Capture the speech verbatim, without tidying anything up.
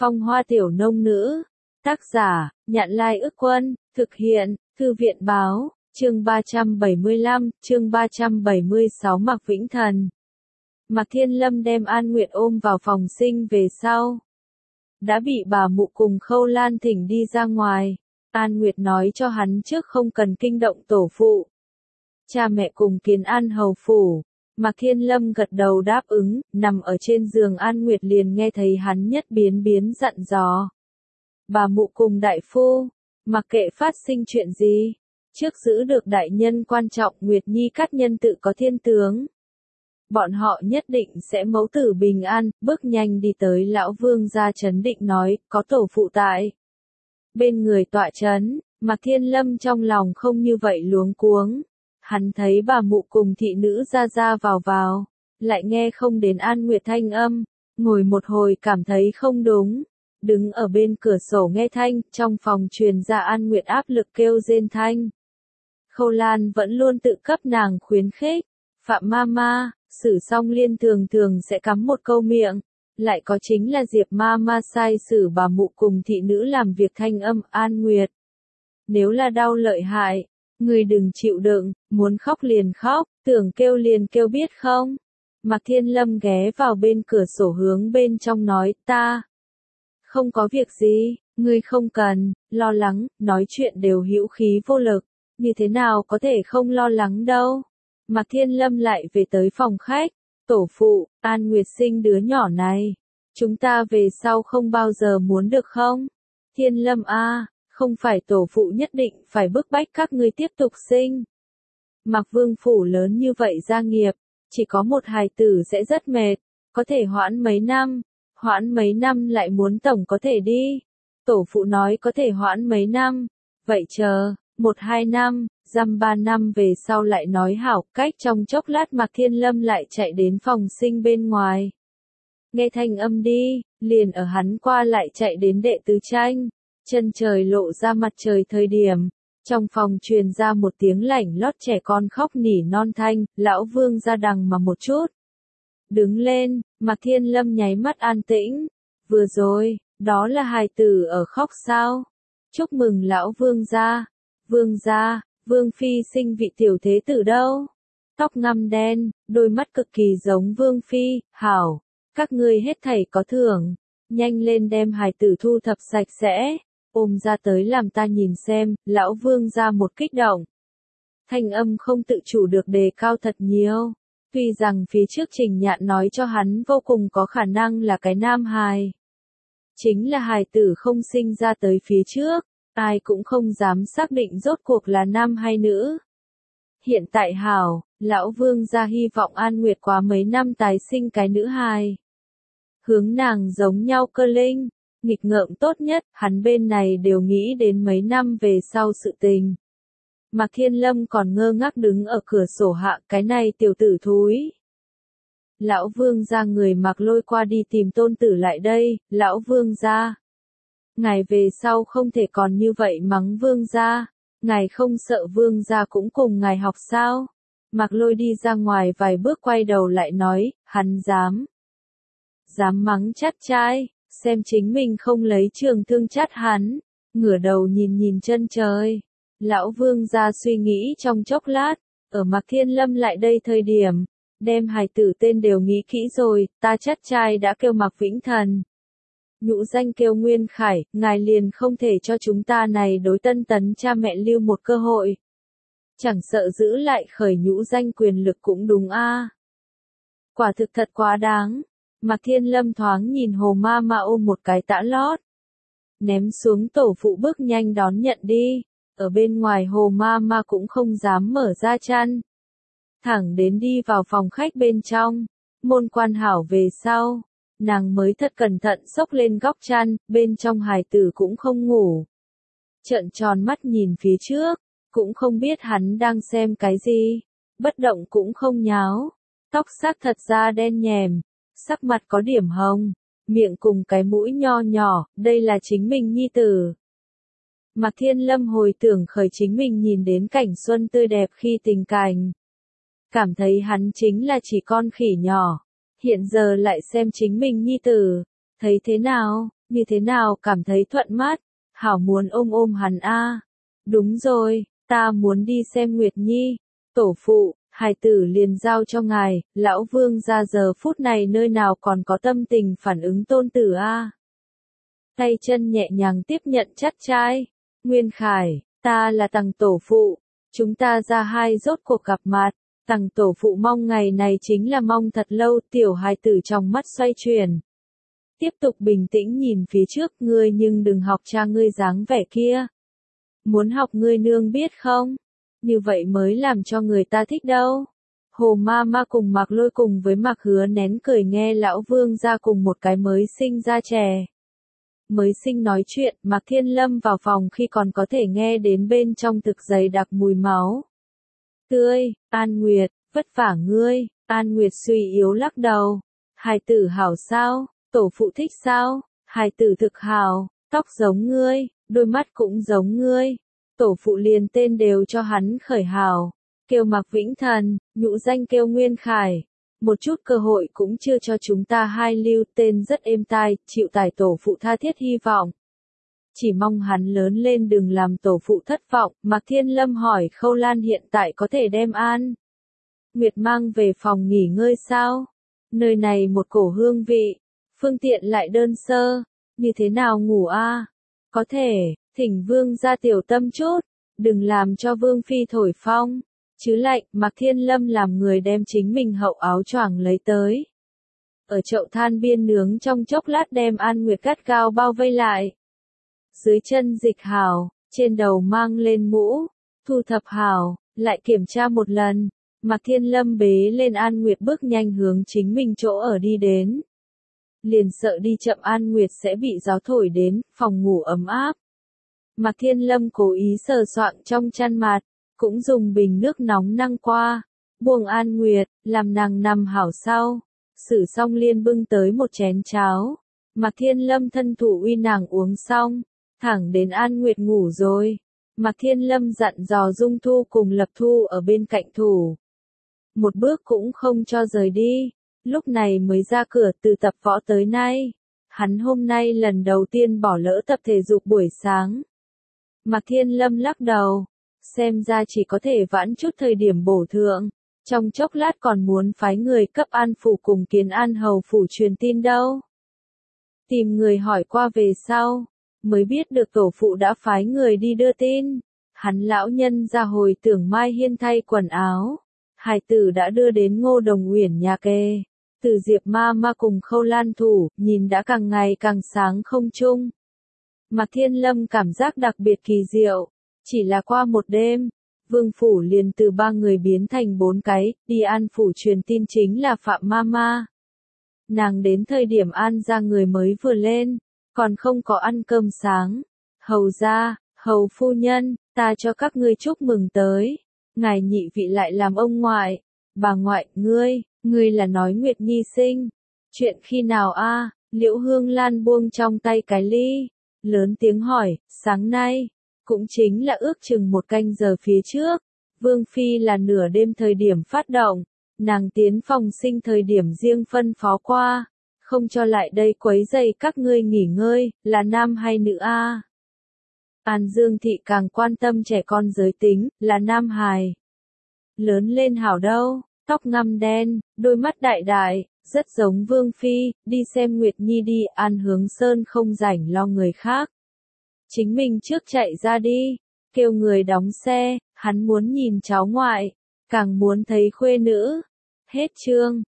Phong hoa tiểu nông nữ. Tác giả, Nhạn Lai Ức Quân, thực hiện, Thư viện Báo, chương ba trăm bảy mươi lăm, chương ba trăm bảy mươi sáu Mạc Vĩnh Thần. Mạc Thiên Lâm đem An Nguyệt ôm vào phòng sinh về sau. Đã bị bà mụ cùng Khâu Lan thỉnh đi ra ngoài. An Nguyệt nói cho hắn trước không cần kinh động tổ phụ. Cha mẹ cùng kiến an hầu phủ. Mạc Thiên Lâm gật đầu đáp ứng, nằm ở trên giường An Nguyệt liền nghe thấy hắn nhất biến biến dặn dò. Bà mụ cùng đại phu, mặc kệ phát sinh chuyện gì, trước giữ được đại nhân quan trọng Nguyệt Nhi các nhân tự có thiên tướng. Bọn họ nhất định sẽ mẫu tử bình an, bước nhanh đi tới lão vương gia trấn định nói, có tổ phụ tại. Bên người tọa trấn, Mạc Thiên Lâm trong lòng không như vậy luống cuống. Hắn thấy bà mụ cùng thị nữ ra ra vào vào, lại nghe không đến An Nguyệt thanh âm, ngồi một hồi cảm thấy không đúng. Đứng ở bên cửa sổ nghe thanh, trong phòng truyền ra An Nguyệt áp lực kêu rên thanh. Khâu Lan vẫn luôn tự cấp nàng khuyến khích. Phạm Mama, xử xong liên thường thường sẽ cắm một câu miệng. Lại có chính là Diệp Mama sai xử bà mụ cùng thị nữ làm việc thanh âm An Nguyệt. Nếu là đau lợi hại, người đừng chịu đựng, muốn khóc liền khóc, tưởng kêu liền kêu biết không. Mạc Thiên Lâm ghé vào bên cửa sổ hướng bên trong nói ta. Không có việc gì, ngươi không cần, lo lắng, nói chuyện đều hữu khí vô lực, như thế nào có thể không lo lắng đâu. Mạc Thiên Lâm lại về tới phòng khách, tổ phụ, An Nguyệt sinh đứa nhỏ này, chúng ta về sau không bao giờ muốn được không? Thiên Lâm a, không phải tổ phụ nhất định phải bức bách các ngươi tiếp tục sinh. Mạc Vương phủ lớn như vậy gia nghiệp, chỉ có một hài tử sẽ rất mệt, có thể hoãn mấy năm. Hoãn mấy năm lại muốn tổng có thể đi. Tổ phụ nói có thể hoãn mấy năm. Vậy chờ, một hai năm, dăm ba năm về sau lại nói hảo cách trong chốc lát Mạc Thiên Lâm lại chạy đến phòng sinh bên ngoài. Nghe thanh âm đi, liền ở hắn qua lại chạy đến đệ tứ tranh. Chân trời lộ ra mặt trời thời điểm. Trong phòng truyền ra một tiếng lảnh lót trẻ con khóc nỉ non thanh, lão vương ra đằng mà một chút. Đứng lên, Mạc Thiên Lâm nháy mắt an tĩnh. Vừa rồi, đó là hài tử ở khóc sao? Chúc mừng lão vương gia. Vương gia, vương phi sinh vị tiểu thế tử đâu? Tóc ngăm đen, đôi mắt cực kỳ giống vương phi, hảo. Các ngươi hết thảy có thưởng. Nhanh lên đem hài tử thu thập sạch sẽ. Ôm ra tới làm ta nhìn xem, lão vương gia một kích động. Thanh âm không tự chủ được đề cao thật nhiều. Tuy rằng phía trước Trình Nhạn nói cho hắn vô cùng có khả năng là cái nam hài. Chính là hài tử không sinh ra tới phía trước, ai cũng không dám xác định rốt cuộc là nam hay nữ. Hiện tại hảo, lão vương gia hy vọng An Nguyệt quá mấy năm tái sinh cái nữ hài. Hướng nàng giống nhau cơ linh, nghịch ngợm tốt nhất, hắn bên này đều nghĩ đến mấy năm về sau sự tình. Mạc Thiên Lâm còn ngơ ngác đứng ở cửa sổ hạ, cái này tiểu tử thúi. Lão vương gia người Mạc lôi qua đi tìm tôn tử lại đây, lão vương gia. Ngài về sau không thể còn như vậy mắng vương gia, ngài không sợ vương gia cũng cùng ngài học sao? Mạc lôi đi ra ngoài vài bước quay đầu lại nói, hắn dám. Dám mắng chát trai, xem chính mình không lấy trường thương chát hắn, ngửa đầu nhìn nhìn chân trời. Lão vương gia suy nghĩ trong chốc lát, ở Mạc Thiên Lâm lại đây thời điểm, đem hài tử tên đều nghĩ kỹ rồi, ta chát trai đã kêu Mạc Vĩnh Thần. Nhũ danh kêu Nguyên Khải, ngài liền không thể cho chúng ta này đối tân tấn cha mẹ lưu một cơ hội. Chẳng sợ giữ lại khởi nhũ danh quyền lực cũng đúng a. Quả thực thật quá đáng. Mạc Thiên Lâm thoáng nhìn Hồ Ma Ma ôm một cái tã lót. Ném xuống tổ phụ bước nhanh đón nhận đi. Ở bên ngoài Hồ Ma Ma cũng không dám mở ra chăn. Thẳng đến đi vào phòng khách bên trong. Môn quan hảo về sau. Nàng mới thật cẩn thận xốc lên góc chăn, bên trong hài tử cũng không ngủ. Trợn tròn mắt nhìn phía trước, cũng không biết hắn đang xem cái gì. Bất động cũng không nháo. Tóc sắc thật ra đen nhèm. Sắc mặt có điểm hồng. Miệng cùng cái mũi nho nhỏ, đây là chính mình nhi tử. Mạc Thiên Lâm hồi tưởng khởi chính mình nhìn đến cảnh xuân tươi đẹp khi tình cảnh. Cảm thấy hắn chính là chỉ con khỉ nhỏ. Hiện giờ lại xem chính mình nhi tử. Thấy thế nào, Như thế nào cảm thấy thuận mắt, hảo muốn ôm ôm hắn a. Đúng rồi, ta muốn đi xem Nguyệt Nhi. Tổ phụ, hài tử liền giao cho ngài, lão vương ra giờ phút này nơi nào còn có tâm tình phản ứng tôn tử a. Tay chân nhẹ nhàng tiếp nhận chắt trai. Nguyên Khải, ta là Tằng tổ phụ, chúng ta ra hai rốt cuộc gặp mặt. Tằng tổ phụ mong ngày này chính là mong thật lâu, tiểu hài tử trong mắt xoay chuyển. Tiếp tục bình tĩnh nhìn phía trước, ngươi nhưng đừng học cha ngươi dáng vẻ kia. Muốn học ngươi nương biết không? Như vậy mới làm cho người ta thích đâu. Hồ ma ma cùng Mạc Lôi cùng với Mạc Hứa nén cười nghe lão vương ra cùng một cái mới sinh ra trẻ. Mới sinh nói chuyện, Mạc Thiên Lâm vào phòng khi còn có thể nghe đến bên trong thực dày đặc mùi máu tươi. An Nguyệt, vất vả ngươi. An Nguyệt suy yếu lắc đầu. Hài tử hảo sao? Tổ phụ thích sao? Hài tử thực hảo, tóc giống ngươi, đôi mắt cũng giống ngươi. Tổ phụ liền tên đều cho hắn khởi hào. Kêu Mạc Vĩnh Thần, nhũ danh kêu Nguyên Khải. Một chút cơ hội cũng chưa cho chúng ta hai lưu, tên rất êm tai, chịu tải tổ phụ tha thiết hy vọng. Chỉ mong hắn lớn lên đừng làm tổ phụ thất vọng. Mạc Thiên Lâm hỏi Khâu Lan hiện tại có thể đem An Nguyệt mang về phòng nghỉ ngơi sao? Nơi này một cổ hương vị, phương tiện lại đơn sơ, như thế nào ngủ a? Có thể, thỉnh vương ra tiểu tâm chút, đừng làm cho vương phi thổi phong. Chứ lạnh, Mạc Thiên Lâm làm người đem chính mình hậu áo choàng lấy tới. Ở chậu than biên nướng trong chốc lát đem An Nguyệt gắt gao bao vây lại. Dưới chân dịch hào, trên đầu mang lên mũ, thu thập hào, lại kiểm tra một lần. Mạc Thiên Lâm bế lên An Nguyệt bước nhanh hướng chính mình chỗ ở đi đến. Liền sợ đi chậm An Nguyệt sẽ bị gió thổi đến, phòng ngủ ấm áp. Mạc Thiên Lâm cố ý sờ soạng trong chăn mạt, cũng dùng bình nước nóng năng qua, buông An Nguyệt, làm nàng nằm hảo sau. Sử xong liên bưng tới một chén cháo. Mạc Thiên Lâm thân thủ uy nàng uống xong, thẳng đến An Nguyệt ngủ rồi. Mạc Thiên Lâm dặn dò Dung Thu cùng Lập Thu ở bên cạnh thủ. Một bước cũng không cho rời đi. Lúc này mới ra cửa từ tập võ tới nay. Hắn hôm nay lần đầu tiên bỏ lỡ tập thể dục buổi sáng. Mạc Thiên Lâm lắc đầu. Xem ra chỉ có thể vãn chút thời điểm bổ thượng. Trong chốc lát còn muốn phái người cấp An Phủ cùng Kiến An Hầu Phủ truyền tin đâu. Tìm người hỏi qua về sau. Mới biết được tổ phụ đã phái người đi đưa tin. Hắn lão nhân ra hồi tưởng Mai Hiên thay quần áo. Hải tử đã đưa đến Ngô Đồng Uyển nhà kê. Từ Diệp ma ma cùng Khâu Lan thủ, nhìn đã càng ngày càng sáng không chung. Mạc Thiên Lâm cảm giác đặc biệt kỳ diệu. Chỉ là qua một đêm, Vương Phủ liền từ ba người biến thành bốn cái, đi An Phủ truyền tin chính là Phạm ma ma. Nàng đến thời điểm An ra người mới vừa lên, còn không có ăn cơm sáng. Hầu ra, hầu phu nhân, ta cho các ngươi chúc mừng tới. Ngài nhị vị lại làm ông ngoại. Bà ngoại, ngươi, ngươi là nói Nguyệt Nhi sinh. Chuyện khi nào a? Liễu Hương Lan buông trong tay cái ly. Lớn tiếng hỏi, sáng nay. Cũng chính là ước chừng một canh giờ phía trước. Vương Phi là nửa đêm thời điểm phát động. Nàng tiến phòng sinh thời điểm riêng phân phó qua. Không cho lại đây quấy rầy các ngươi nghỉ ngơi, là nam hay nữ a? An Dương Thị càng quan tâm trẻ con giới tính, là nam hài. Lớn lên hảo đâu, tóc ngăm đen, đôi mắt đại đại, rất giống Vương Phi, đi xem Nguyệt Nhi đi. An Hướng Sơn không rảnh lo người khác. Chính mình trước chạy ra đi, kêu người đóng xe, hắn muốn nhìn cháu ngoại, càng muốn thấy khuê nữ. Hết chương.